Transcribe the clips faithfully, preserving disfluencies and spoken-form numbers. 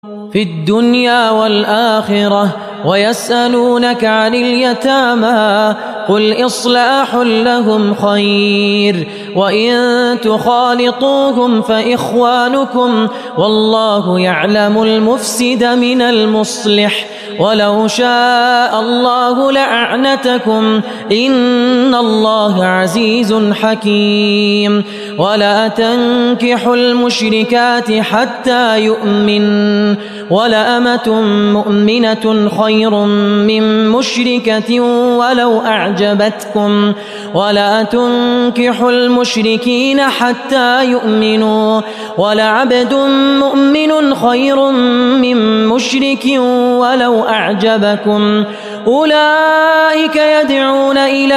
في الدنيا والآخرة ويسألونك عن اليتامى قل إصلاح لهم خير وإن تخالطوهم فإخوانكم والله يعلم المفسد من المصلح ولو شاء الله لأعنتكم إن الله عزيز حكيم ولا تنكحوا المشركات حتى يؤمن ولأمة مؤمنة خير من مشركة ولو أعجبتكم ولا تنكحوا المشركين حتى يؤمنوا ولعبد مؤمن خير من مشرك ولو أعجبكم أولئك يدعون إلى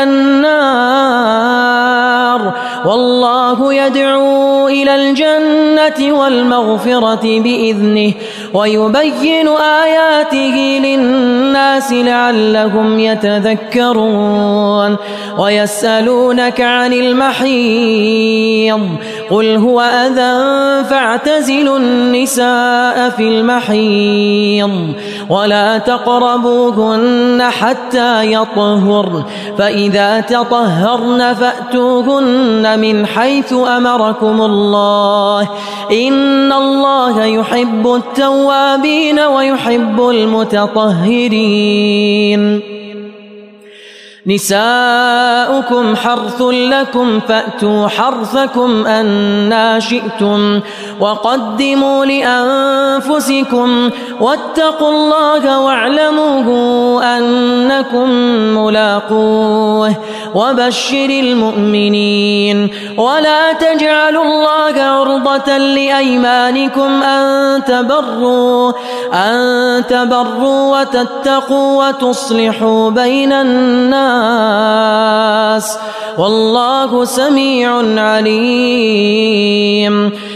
النار والله يدعو إلى الجنة والمغفرة بإذنه ويبين آياته للناس لعلهم يتذكرون ويسألونك عن المحيض قل هو أذى فاعتزلوا النساء في المحيض ولا تقربوهن حتى يطهرن فإذا تطهرن فأتوهن من حيث أمركم الله إن الله يحب التوابين ويحب المتطهرين نساؤكم حرث لكم فأتوا حرثكم أنى شئتم وقدموا لأنفسكم واتقوا الله واعلموا أنكم ملاقوه وبشر المؤمنين ولا تجعلوا الله عرضة لأيمانكم أن تبروا أن تبروا وتتقوا وتصلحوا بين الناس والله سميع عليم